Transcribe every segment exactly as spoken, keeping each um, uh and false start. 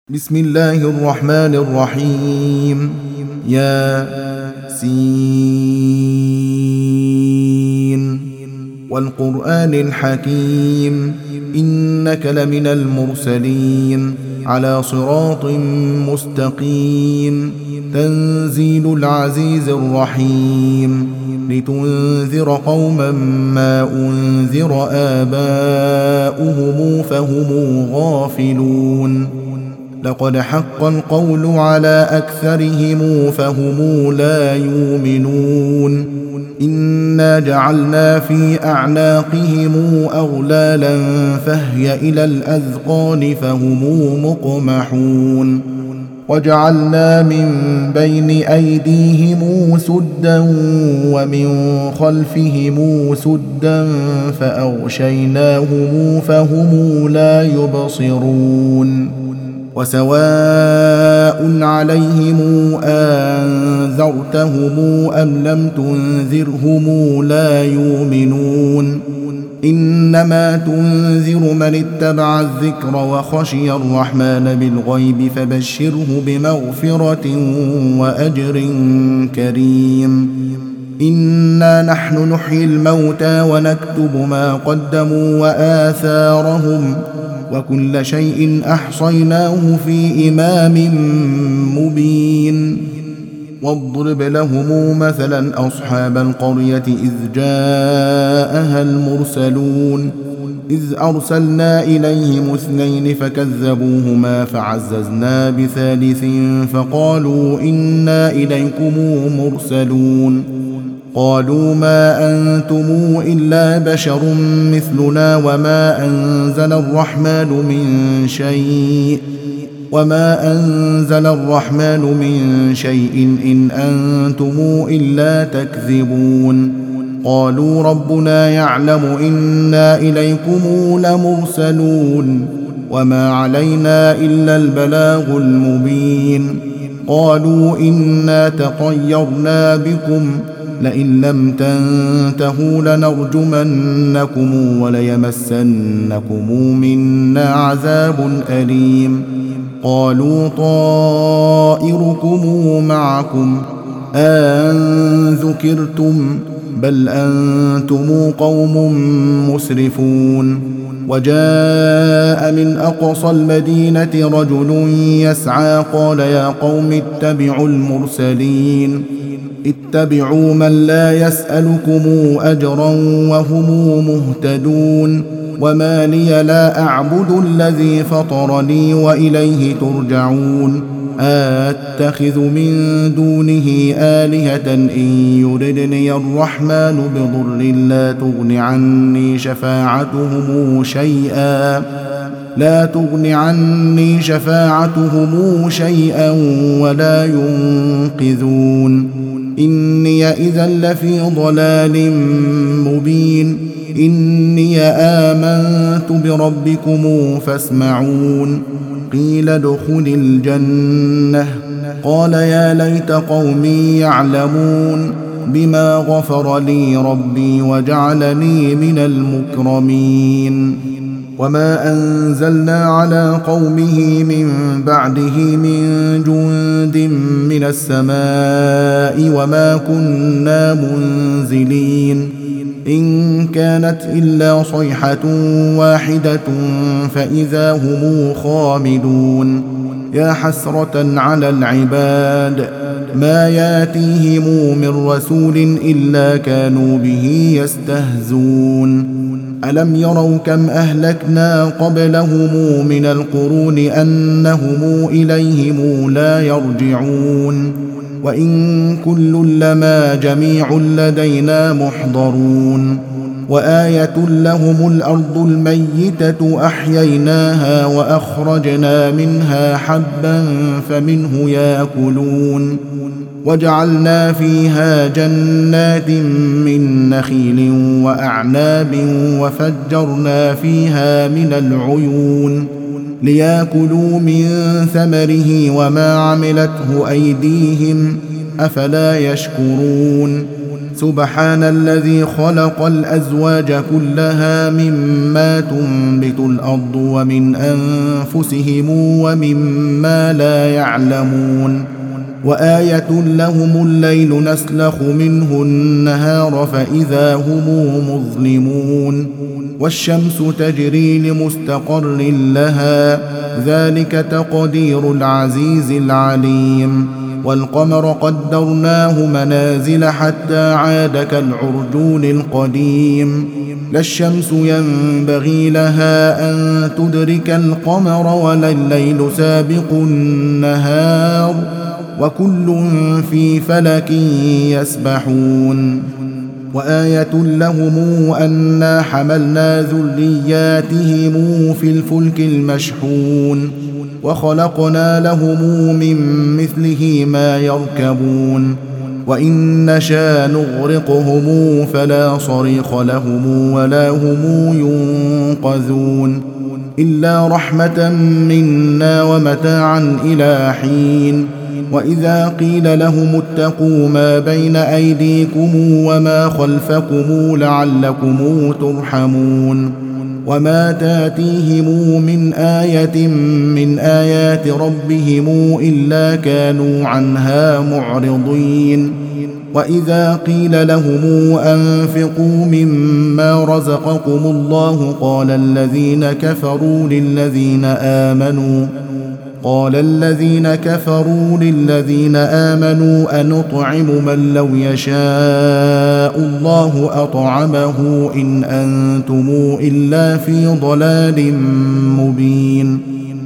بسم الله الرحمن الرحيم. يا سين والقرآن الحكيم إنك لمن المرسلين على صراط مستقيم تنزيل العزيز الرحيم لتنذر قوما ما أنذر آباؤهم فهم غافلون. لقد حق القول على أكثرهم فهم لا يؤمنون. إنا جعلنا في أعناقهم أغلالا فهي إلى الأذقان فهم مقمحون. وجعلنا من بين أيديهم سدا ومن خلفهم سدا فأغشيناهم فهم لا يبصرون. وسواء عليهم أنذرتهم أم لم تنذرهم لا يؤمنون. إنما تنذر من اتبع الذكر وخشي الرحمن بالغيب فبشره بمغفرة وأجر كريم. إنا نحن نحيي الموتى ونكتب ما قدموا وآثارهم وكل شيء أحصيناه في إمام مبين. واضرب لهم مثلا أصحاب القرية إذ جاءها المرسلون إذ أرسلنا إليهم اثنين فكذبوهما فعززنا بثالث فقالوا إنا إليكم مرسلون. قالوا ما أنتم إلا بشر مثلنا وما أنزل الرحمن من شيء وما أنزل الرحمن من شيء إن أنتم إلا تكذبون. قالوا ربنا يعلم إنا إليكم لمرسلون وما علينا إلا البلاغ المبين. قالوا إنا تطيرنا بكم لئن لم تنتهوا لنرجمنكم وليمسنكم منا عذاب أليم. قالوا طائركم معكم أن ذكرتم بل أنتم قوم مسرفون. وجاء من أقصى المدينة رجل يسعى قال يا قوم اتبعوا المرسلين اتبعوا من لا يسألكم أجرا وهم مهتدون. وما لي لا أعبد الذي فطرني وإليه ترجعون. أتخذ من دونه آلهة إن يردني الرحمن بضر لا تغن عني شفاعتهم شيئا لا تغن عني شفاعتهم شيئا ولا ينقذون. إني إذا لفي ضلال مبين. إني آمنت بربكم فاسمعون. قيل ادخل الجنة قال يا ليت قومي يعلمون بما غفر لي ربي وجعلني من المكرمين. وما أنزلنا على قومه من بعده من جند من السماء وما كنا منزلين. إن كانت إلا صيحة واحدة فإذا هم خامدون. يا حسرة على العباد ما ياتيهم من رسول إلا كانوا به يستهزون. ألم يروا كم أهلكنا قبلهم من القرون أنهم إليهم لا يرجعون. وإن كل لما جميع لدينا محضرون. وآية لهم الأرض الميتة أحييناها وأخرجنا منها حبا فمنه يأكلون. وجعلنا فيها جنات من نخيل وأعناب وفجرنا فيها من العيون ليأكلوا من ثمره وما عملته أيديهم أفلا يشكرون. سبحان الذي خلق الأزواج كلها مما تنبت الأرض ومن أنفسهم ومما لا يعلمون وآية لهم الليل نسلخ منه النهار فإذا هم مظلمون والشمس تجري لمستقر لها ذلك تقدير العزيز العليم والقمر قدرناه منازل حتى عاد كالعرجون القديم لا الشمس ينبغي لها أن تدرك القمر ولا الليل سابق النهار وكل في فلك يسبحون وآية لهم أنا حملنا ذرياتهم في الفلك المشحون وخلقنا لهم من مثله ما يركبون وإن نشاء نغرقهم فلا صريخ لهم ولا هم ينقذون إلا رحمة منا ومتاعا إلى حين وإذا قيل لهم اتقوا ما بين أيديكم وما خلفكم لعلكم ترحمون وما تاتيهم من آية من آيات ربهم إلا كانوا عنها معرضين وإذا قيل لهم أنفقوا مما رزقكم الله قال الذين كفروا للذين آمنوا قال الذين كفروا للذين آمنوا أنطعم من لو يشاء الله أطعمه إن أنتم إلا في ضلال مبين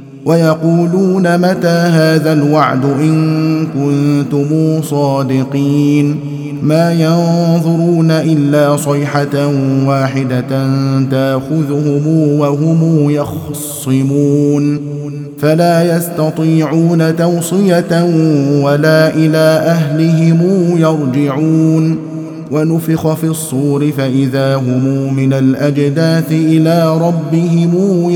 ويقولون متى هذا الوعد إن كنتم صادقين ما ينظرون إلا صيحة واحدة تأخذهم وهم يخصمون فلا يستطيعون توصية ولا إلى أهلهم يرجعون ونفخ في الصور فإذا هم من الأجداث إلى ربهم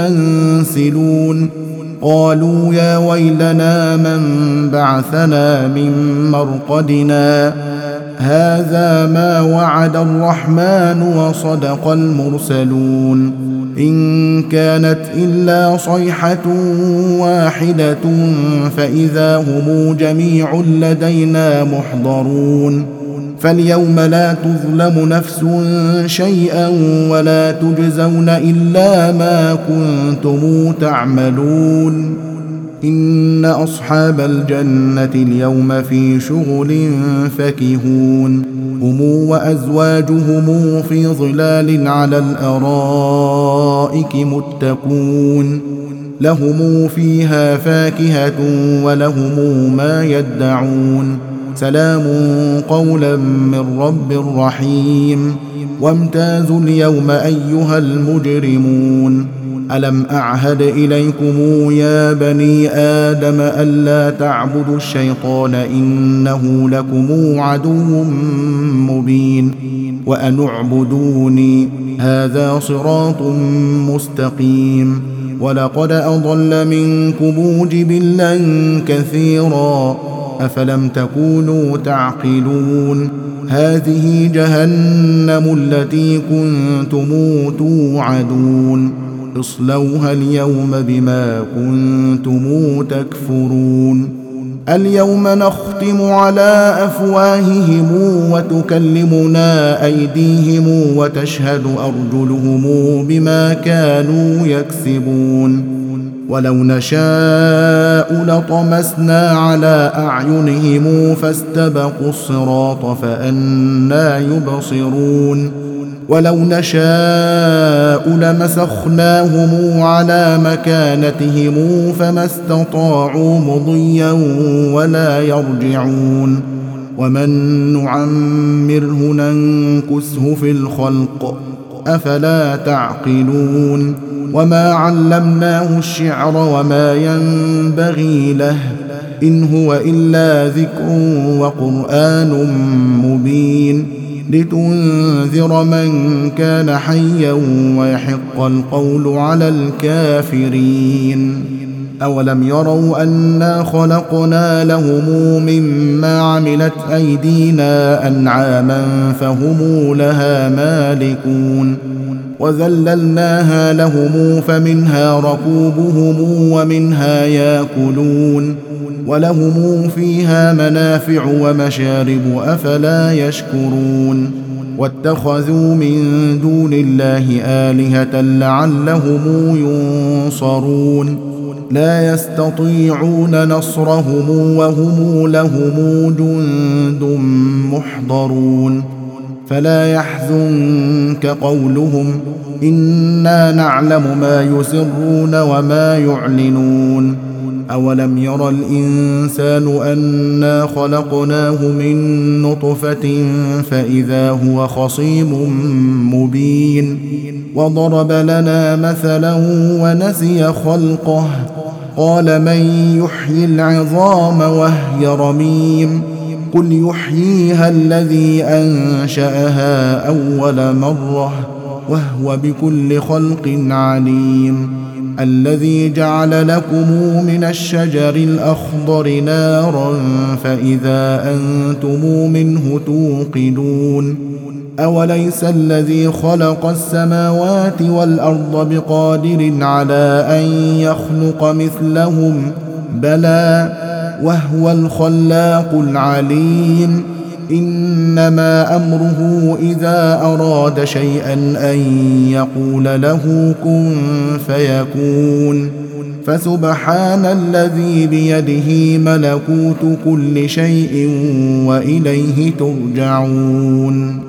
ينسلون قالوا يا ويلنا من بعثنا من مرقدنا هذا ما وعد الرحمن وصدق المرسلون إن كانت إلا صيحة واحدة فإذا هم جميع لدينا محضرون فاليوم لا تظلم نفس شيئا ولا تجزون إلا ما كنتم تعملون إن أصحاب الجنة اليوم في شغل فكهون هم وأزواجهم في ظلال على الأرائك متكون لهم فيها فاكهة ولهم ما يدعون سلام قولا من رب رحيم وامتازوا اليوم أيها المجرمون ألم أعهد إليكم يا بني آدم ألا تعبدوا الشيطان إنه لكم عدو مبين وأن اعبدوني هذا صراط مستقيم ولقد أضل منكم جبلا كثيرا أفلم تكونوا تعقلون هذه جهنم التي كنتم توعدون اصلوها اليوم بما كنتم تكفرون اليوم نختم على أفواههم وتكلمنا أيديهم وتشهد أرجلهم بما كانوا يكسبون ولو نشاء لطمسنا على أعينهم فاستبقوا الصراط فأنى يبصرون ولو نشاء لمسخناهم على مكانتهم فما استطاعوا مضيا ولا يرجعون ومن نعمره ننكسه في الخلق أفلا تعقلون وما علمناه الشعر وما ينبغي له إن هو إلا ذكر وقرآن مبين لتنذر من كان حيا ويحق القول على الكافرين أولم يروا أنا خلقنا لهم مما عملت أيدينا أنعاما فهم لها مالكون وذللناها لهم فمنها ركوبهم ومنها ياكلون ولهم فيها منافع ومشارب أفلا يشكرون واتخذوا من دون الله آلهة لعلهم ينصرون لا يستطيعون نصرهم وهم لهم جند محضرون فلا يحزنك قولهم إنا نعلم ما يسرون وما يعلنون أولم ير الإنسان أنا خلقناه من نطفة فإذا هو خصيم مبين وضرب لنا مثلا ونسي خلقه قال من يحيي العظام وهي رميم قل يحييها الذي أنشأها أول مرة وهو بكل خلق عليم الذي جعل لكم من الشجر الأخضر نارا فإذا أنتم منه توقدون أوليس الذي خلق السماوات والأرض بقادر على أن يخلق مثلهم بلى وهو الخلاق العليم إنما أمره إذا أراد شيئا أن يقول له كن فيكون فسبحان الذي بيده ملكوت كل شيء وإليه ترجعون.